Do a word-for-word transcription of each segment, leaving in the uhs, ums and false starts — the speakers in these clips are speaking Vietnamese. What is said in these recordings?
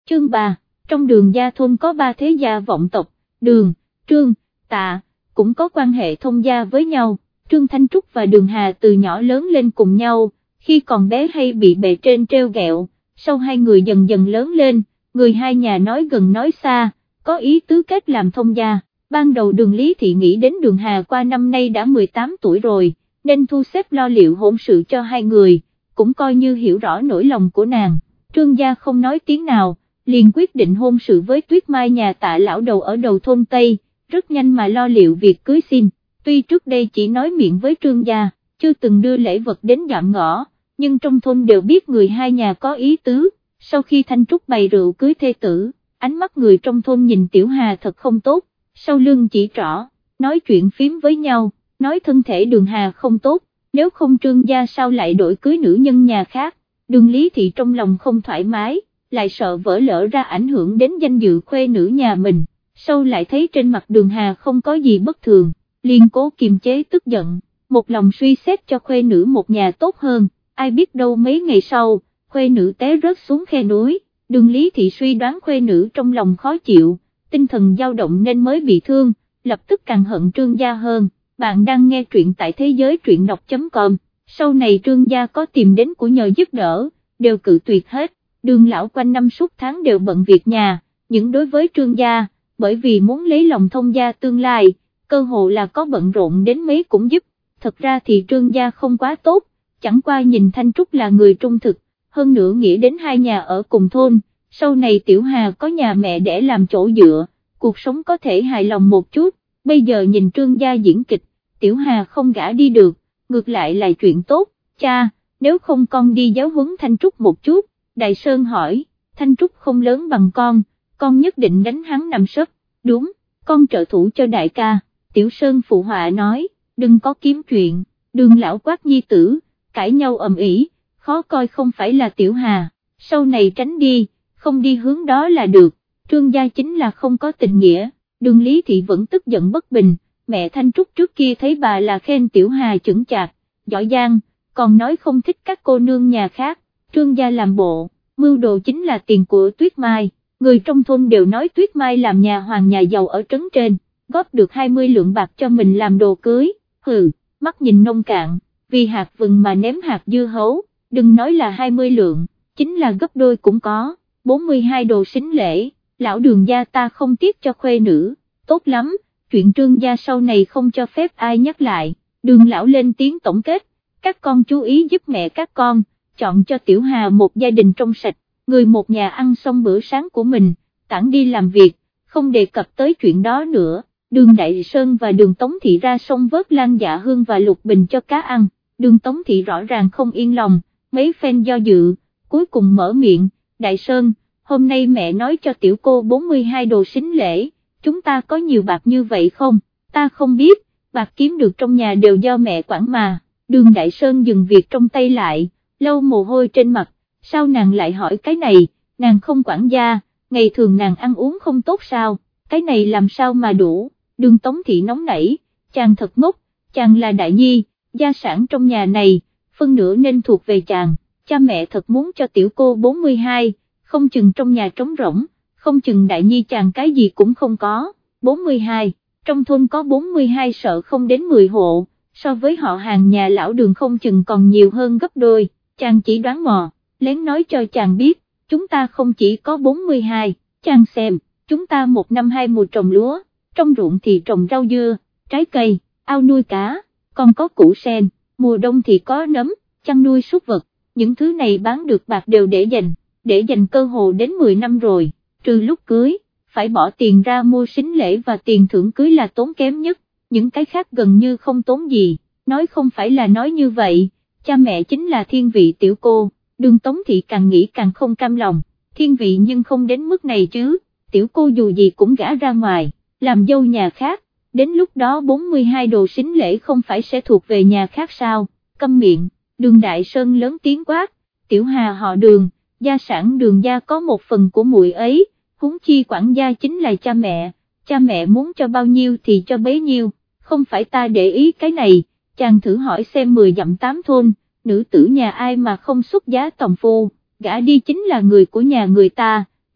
chương ba, trong Đường gia thôn có ba thế gia vọng tộc, Đường, Trương, Tạ, cũng có quan hệ thông gia với nhau. Trương Thanh Trúc và Đường Hà từ nhỏ lớn lên cùng nhau, khi còn bé hay bị bề trên trêu ghẹo, sau hai người dần dần lớn lên, người hai nhà nói gần nói xa, có ý tứ kết làm thông gia. Ban đầu Đường Lý Thị nghĩ đến Đường Hà qua năm nay đã mười tám tuổi rồi, nên thu xếp lo liệu hôn sự cho hai người, cũng coi như hiểu rõ nỗi lòng của nàng. Trương gia không nói tiếng nào, liền quyết định hôn sự với Tuyết Mai nhà Tạ lão đầu ở đầu thôn Tây, rất nhanh mà lo liệu việc cưới xin. Tuy trước đây chỉ nói miệng với Trương gia, chưa từng đưa lễ vật đến dạm ngõ, nhưng trong thôn đều biết người hai nhà có ý tứ. Sau khi Thanh Trúc bày rượu cưới thê tử, ánh mắt người trong thôn nhìn Tiểu Hà thật không tốt, sau lưng chỉ trỏ, nói chuyện phím với nhau, nói thân thể Đường Hà không tốt, nếu không Trương gia sao lại đổi cưới nữ nhân nhà khác. Đường Lý Thị trong lòng không thoải mái, lại sợ vỡ lỡ ra ảnh hưởng đến danh dự khuê nữ nhà mình, sau lại thấy trên mặt Đường Hà không có gì bất thường, liền cố kiềm chế tức giận, một lòng suy xét cho khuê nữ một nhà tốt hơn. Ai biết đâu mấy ngày sau, khuê nữ té rớt xuống khe núi, Đường Lý Thị suy đoán khuê nữ trong lòng khó chịu, tinh thần dao động nên mới bị thương, lập tức càng hận Trương gia hơn. Bạn đang nghe truyện tại thế giới truyện đọc chấm com, sau này Trương gia có tìm đến của nhờ giúp đỡ, đều cự tuyệt hết. Đường lão quanh năm suốt tháng đều bận việc nhà, nhưng đối với Trương gia, bởi vì muốn lấy lòng thông gia tương lai, cơ hồ là có bận rộn đến mấy cũng giúp. Thật ra thì Trương gia không quá tốt, chẳng qua nhìn Thanh Trúc là người trung thực, hơn nữa nghĩ đến hai nhà ở cùng thôn, sau này Tiểu Hà có nhà mẹ để làm chỗ dựa, cuộc sống có thể hài lòng một chút. Bây giờ nhìn Trương gia diễn kịch, Tiểu Hà không gả đi được, ngược lại là chuyện tốt. Cha, nếu không con đi giáo huấn Thanh Trúc một chút. Đại Sơn hỏi. Thanh Trúc không lớn bằng con, con nhất định đánh hắn nằm sấp. Đúng, con trợ thủ cho đại ca. Tiểu Sơn phụ họa nói, đừng có kiếm chuyện. Đường lão quát nhi tử, cãi nhau ầm ĩ, khó coi không phải là Tiểu Hà, sau này tránh đi, không đi hướng đó là được. Trương gia chính là không có tình nghĩa. Đường Lý Thị vẫn tức giận bất bình, mẹ Thanh Trúc trước kia thấy bà là khen Tiểu Hà chững chạc, giỏi giang, còn nói không thích các cô nương nhà khác. Trương gia làm bộ, mưu đồ chính là tiền của Tuyết Mai, người trong thôn đều nói Tuyết Mai làm nhà hoàng nhà giàu ở trấn trên, góp được hai mươi lượng bạc cho mình làm đồ cưới. Hừ, mắt nhìn nông cạn, vì hạt vừng mà ném hạt dưa hấu, đừng nói là hai mươi lượng, chính là gấp đôi cũng có. Bốn mươi hai đồ sính lễ, lão Đường gia ta không tiếc cho khuê nữ, tốt lắm, chuyện Trương gia sau này không cho phép ai nhắc lại. Đường lão lên tiếng tổng kết, các con chú ý giúp mẹ các con, chọn cho Tiểu Hà một gia đình trong sạch, người một nhà ăn xong bữa sáng của mình, tản đi làm việc, không đề cập tới chuyện đó nữa. Đường Đại Sơn và Đường Tống Thị ra sông vớt Lan Dạ Hương và Lục Bình cho cá ăn. Đường Tống Thị rõ ràng không yên lòng, mấy phen do dự, cuối cùng mở miệng, Đại Sơn, hôm nay mẹ nói cho tiểu cô bốn mươi hai đồ sính lễ, chúng ta có nhiều bạc như vậy không? Ta không biết, bạc kiếm được trong nhà đều do mẹ quản mà. Đường Đại Sơn dừng việc trong tay lại, lau mồ hôi trên mặt, sao nàng lại hỏi cái này, nàng không quản gia, ngày thường nàng ăn uống không tốt sao, cái này làm sao mà đủ. Đường Tống Thị nóng nảy, chàng thật ngốc, chàng là đại nhi, gia sản trong nhà này, phân nửa nên thuộc về chàng, cha mẹ thật muốn cho tiểu cô bốn mươi hai, không chừng trong nhà trống rỗng, không chừng đại nhi chàng cái gì cũng không có. Bốn mươi hai, trong thôn có bốn mươi hai sợ không đến mười hộ, so với họ hàng nhà lão Đường không chừng còn nhiều hơn gấp đôi. Chàng chỉ đoán mò, lén nói cho chàng biết, chúng ta không chỉ có bốn mươi hai, chàng xem, chúng ta một năm hai mùa trồng lúa, trong ruộng thì trồng rau dưa, trái cây, ao nuôi cá, còn có củ sen, mùa đông thì có nấm, chăn nuôi súc vật, những thứ này bán được bạc đều để dành, để dành cơ hồ đến mười năm rồi, trừ lúc cưới, phải bỏ tiền ra mua sính lễ và tiền thưởng cưới là tốn kém nhất, những cái khác gần như không tốn gì, nói không phải là nói như vậy. Cha mẹ chính là thiên vị tiểu cô. Đường Tống Thị càng nghĩ càng không cam lòng, thiên vị nhưng không đến mức này chứ, tiểu cô dù gì cũng gả ra ngoài, làm dâu nhà khác, đến lúc đó bốn mươi hai đồ sính lễ không phải sẽ thuộc về nhà khác sao? Câm miệng. Đường Đại Sơn lớn tiếng quát, Tiểu Hà họ Đường, gia sản Đường gia có một phần của muội ấy, huống chi quản gia chính là cha mẹ, cha mẹ muốn cho bao nhiêu thì cho bấy nhiêu, không phải ta để ý cái này. Chàng thử hỏi xem mười dặm tám thôn, nữ tử nhà ai mà không xuất giá tòng phu, gả đi chính là người của nhà người ta,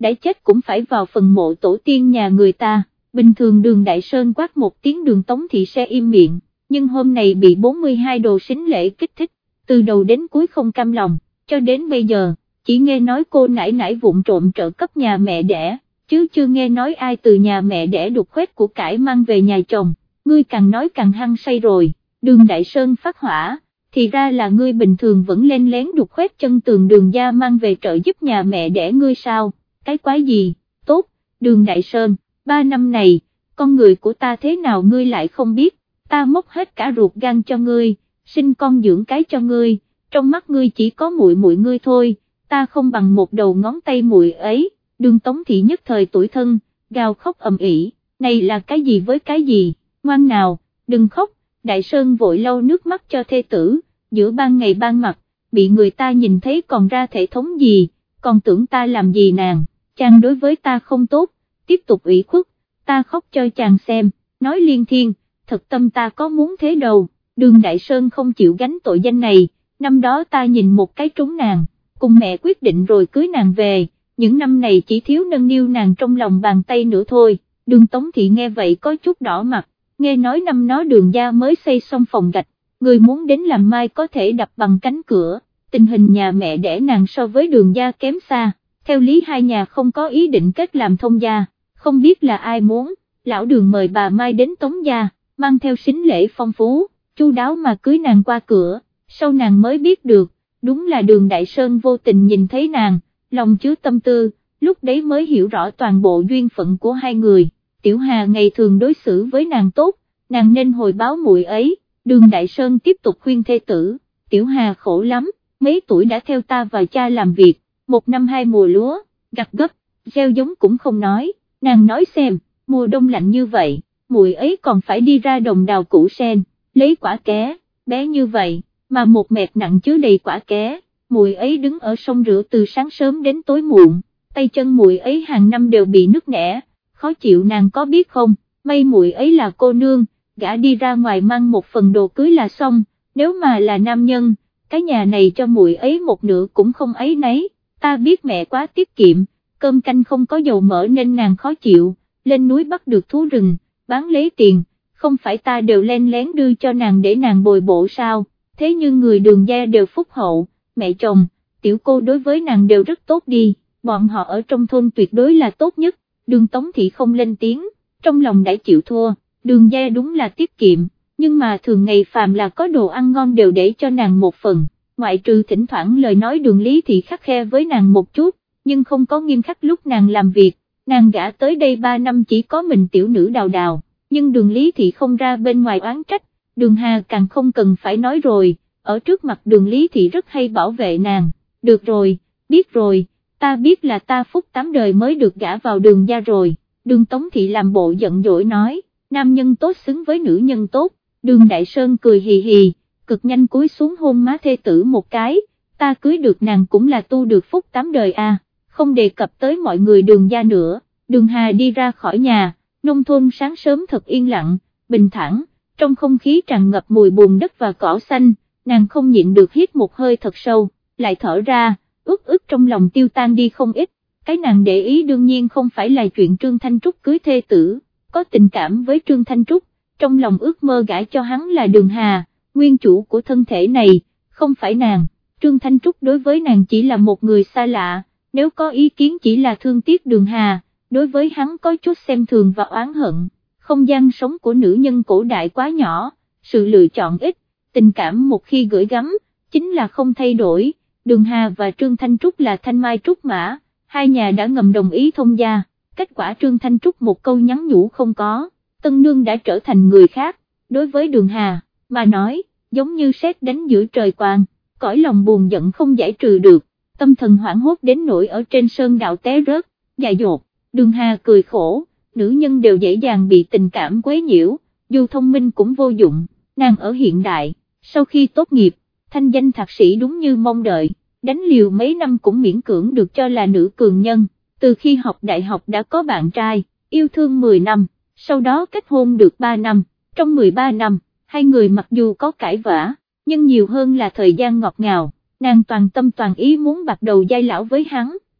đã chết cũng phải vào phần mộ tổ tiên nhà người ta. Bình thường Đường Đại Sơn quát một tiếng Đường Tống Thị sẽ im miệng, nhưng hôm nay bị bốn mươi hai đồ sính lễ kích thích, từ đầu đến cuối không cam lòng, cho đến bây giờ, chỉ nghe nói cô nãi nãi vụng trộm trợ cấp nhà mẹ đẻ, chứ chưa nghe nói ai từ nhà mẹ đẻ đục khoét của cải mang về nhà chồng. Ngươi càng nói càng hăng say rồi. Đường Đại Sơn phát hỏa, thì ra là ngươi bình thường vẫn len lén đục khoét chân tường Đường gia mang về trợ giúp nhà mẹ đẻ ngươi sao, cái quái gì. Tốt, Đường Đại Sơn, ba năm này, con người của ta thế nào ngươi lại không biết, ta móc hết cả ruột gan cho ngươi, sinh con dưỡng cái cho ngươi, trong mắt ngươi chỉ có muội muội ngươi thôi, ta không bằng một đầu ngón tay muội ấy. Đường Tống Thị nhất thời tủi thân, gào khóc ầm ĩ, này là cái gì với cái gì, ngoan nào, đừng khóc. Đại Sơn vội lau nước mắt cho thê tử, giữa ban ngày ban mặt, bị người ta nhìn thấy còn ra thể thống gì, còn tưởng ta làm gì nàng, chàng đối với ta không tốt, tiếp tục ủy khuất, ta khóc cho chàng xem, nói liên thiên, thật tâm ta có muốn thế đâu. Đường Đại Sơn không chịu gánh tội danh này, năm đó ta nhìn một cái trúng nàng, cùng mẹ quyết định rồi cưới nàng về, những năm này chỉ thiếu nâng niu nàng trong lòng bàn tay nữa thôi. Đường Tống Thị nghe vậy có chút đỏ mặt, nghe nói năm nó Đường gia mới xây xong phòng gạch, người muốn đến làm mai có thể đập bằng cánh cửa, tình hình nhà mẹ đẻ nàng so với Đường gia kém xa, theo lý hai nhà không có ý định kết làm thông gia, không biết là ai muốn, lão Đường mời bà Mai đến Tống gia, mang theo sính lễ phong phú, chu đáo mà cưới nàng qua cửa, sau nàng mới biết được, đúng là Đường Đại Sơn vô tình nhìn thấy nàng, lòng chứa tâm tư, lúc đấy mới hiểu rõ toàn bộ duyên phận của hai người. Tiểu Hà ngày thường đối xử với nàng tốt, nàng nên hồi báo muội ấy. Đường Đại Sơn tiếp tục khuyên thê tử, Tiểu Hà khổ lắm, mấy tuổi đã theo ta và cha làm việc, một năm hai mùa lúa, gặt gấp, gieo giống cũng không nói, nàng nói xem, mùa đông lạnh như vậy, muội ấy còn phải đi ra đồng đào củ sen, lấy quả ké, bé như vậy, mà một mẹt nặng chứa đầy quả ké, muội ấy đứng ở sông rửa từ sáng sớm đến tối muộn, tay chân muội ấy hàng năm đều bị nứt nẻ, khó chịu nàng có biết không, may muội ấy là cô nương, gã đi ra ngoài mang một phần đồ cưới là xong, nếu mà là nam nhân, cái nhà này cho muội ấy một nửa cũng không ấy nấy, ta biết mẹ quá tiết kiệm, cơm canh không có dầu mỡ nên nàng khó chịu, lên núi bắt được thú rừng, bán lấy tiền, không phải ta đều len lén đưa cho nàng để nàng bồi bổ sao, thế nhưng người Đường gia đều phúc hậu, mẹ chồng, tiểu cô đối với nàng đều rất tốt đi, bọn họ ở trong thôn tuyệt đối là tốt nhất. Đường Tống Thị không lên tiếng, trong lòng đã chịu thua, Đường gia đúng là tiết kiệm, nhưng mà thường ngày phàm là có đồ ăn ngon đều để cho nàng một phần, ngoại trừ thỉnh thoảng lời nói Đường Lý Thị khắt khe với nàng một chút, nhưng không có nghiêm khắc lúc nàng làm việc, nàng gả tới đây ba năm chỉ có mình tiểu nữ Đào Đào, nhưng Đường Lý Thị không ra bên ngoài oán trách, Đường Hà càng không cần phải nói rồi, ở trước mặt Đường Lý Thị rất hay bảo vệ nàng, được rồi, biết rồi. Ta biết là ta phúc tám đời mới được gả vào Đường gia rồi. Đường Tống Thị làm bộ giận dỗi nói, nam nhân tốt xứng với nữ nhân tốt. Đường Đại Sơn cười hì hì, cực nhanh cúi xuống hôn má thê tử một cái, ta cưới được nàng cũng là tu được phúc tám đời à, không đề cập tới mọi người Đường gia nữa. Đường Hà đi ra khỏi nhà, nông thôn sáng sớm thật yên lặng, bình thản, trong không khí tràn ngập mùi bùn đất và cỏ xanh, nàng không nhịn được hít một hơi thật sâu, lại thở ra. Ước ước trong lòng tiêu tan đi không ít, cái nàng để ý đương nhiên không phải là chuyện Trương Thanh Trúc cưới thê tử, có tình cảm với Trương Thanh Trúc, trong lòng ước mơ gả cho hắn là Đường Hà, nguyên chủ của thân thể này, không phải nàng. Trương Thanh Trúc đối với nàng chỉ là một người xa lạ, nếu có ý kiến chỉ là thương tiếc Đường Hà, đối với hắn có chút xem thường và oán hận. Không gian sống của nữ nhân cổ đại quá nhỏ, sự lựa chọn ít, tình cảm một khi gửi gắm, chính là không thay đổi. Đường Hà và Trương Thanh Trúc là thanh mai trúc mã, hai nhà đã ngầm đồng ý thông gia, kết quả Trương Thanh Trúc một câu nhắn nhủ không có, tân nương đã trở thành người khác, đối với Đường Hà, mà nói, giống như sét đánh giữa trời quang, cõi lòng buồn giận không giải trừ được, tâm thần hoảng hốt đến nỗi ở trên sơn đạo té rớt, dại dột. Đường Hà cười khổ, nữ nhân đều dễ dàng bị tình cảm quấy nhiễu, dù thông minh cũng vô dụng, nàng ở hiện đại, sau khi tốt nghiệp, thanh danh thạc sĩ đúng như mong đợi, đánh liều mấy năm cũng miễn cưỡng được cho là nữ cường nhân, từ khi học đại học đã có bạn trai, yêu thương mười năm, sau đó kết hôn được ba năm, trong mười ba năm, hai người mặc dù có cãi vã, nhưng nhiều hơn là thời gian ngọt ngào, nàng toàn tâm toàn ý muốn bạc đầu giai lão với hắn,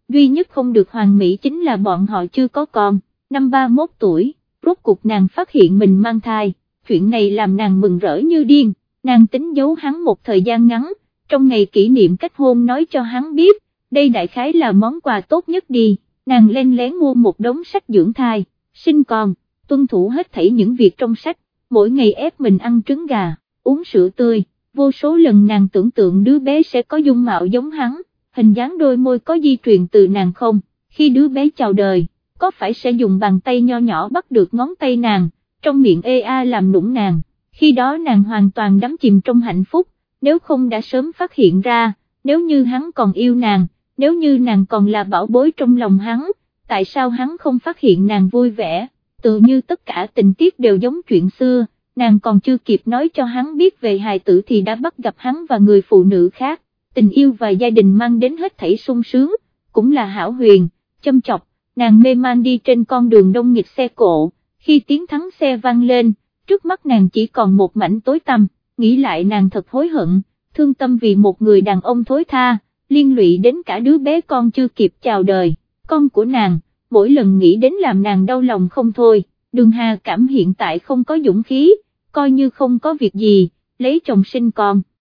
duy nhất không được hoàn mỹ chính là bọn họ chưa có con. Năm ba mươi mốt tuổi, rốt cuộc nàng phát hiện mình mang thai, chuyện này làm nàng mừng rỡ như điên, nàng tính giấu hắn một thời gian ngắn, trong ngày kỷ niệm kết hôn nói cho hắn biết, đây đại khái là món quà tốt nhất đi, nàng len lén mua một đống sách dưỡng thai, sinh con, tuân thủ hết thảy những việc trong sách, mỗi ngày ép mình ăn trứng gà, uống sữa tươi, vô số lần nàng tưởng tượng đứa bé sẽ có dung mạo giống hắn, hình dáng đôi môi có di truyền từ nàng không, khi đứa bé chào đời, có phải sẽ dùng bàn tay nho nhỏ bắt được ngón tay nàng, trong miệng ê a làm nũng nàng, khi đó nàng hoàn toàn đắm chìm trong hạnh phúc, nếu không đã sớm phát hiện ra, nếu như hắn còn yêu nàng, nếu như nàng còn là bảo bối trong lòng hắn, tại sao hắn không phát hiện nàng vui vẻ, tự như tất cả tình tiết đều giống chuyện xưa, nàng còn chưa kịp nói cho hắn biết về hài tử thì đã bắt gặp hắn và người phụ nữ khác, tình yêu và gia đình mang đến hết thảy sung sướng, cũng là hão huyền, châm chọc, nàng mê man đi trên con đường đông nghịch xe cộ, khi tiếng thắng xe vang lên, trước mắt nàng chỉ còn một mảnh tối tăm, nghĩ lại nàng thật hối hận, thương tâm vì một người đàn ông thối tha, liên lụy đến cả đứa bé con chưa kịp chào đời, con của nàng, mỗi lần nghĩ đến làm nàng đau lòng không thôi, Đường Hà Cảm hiện tại không có dũng khí, coi như không có việc gì, lấy chồng sinh con.